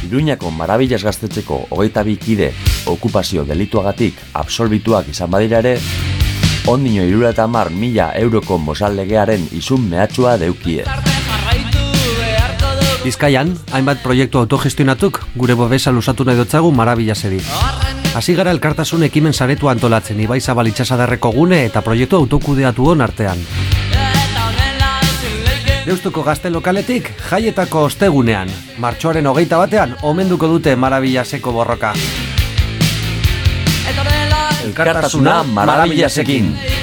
Iruñako Marabillas gaztetxeko 22 kide okupazio delituagatik absolbituak izan badira ere, ondino 70.000 euroko mozallegearen izun mehatxua deukie. Bizkaian, hainbat proiektu autogestionatuk gure babesa lusatu nahi dotzagu Marabillaseri. Hasi gara elkartasun ekimen saretu antolatzen Ibaizabal itxasadarreko gune eta proiektu autokudeatuon artean. Deustuko gazte lokaletik jaietako ostegunean, martxoaren 21 omenduko dute Marabillaseko borroka. Elkartasuna Marabillasekin.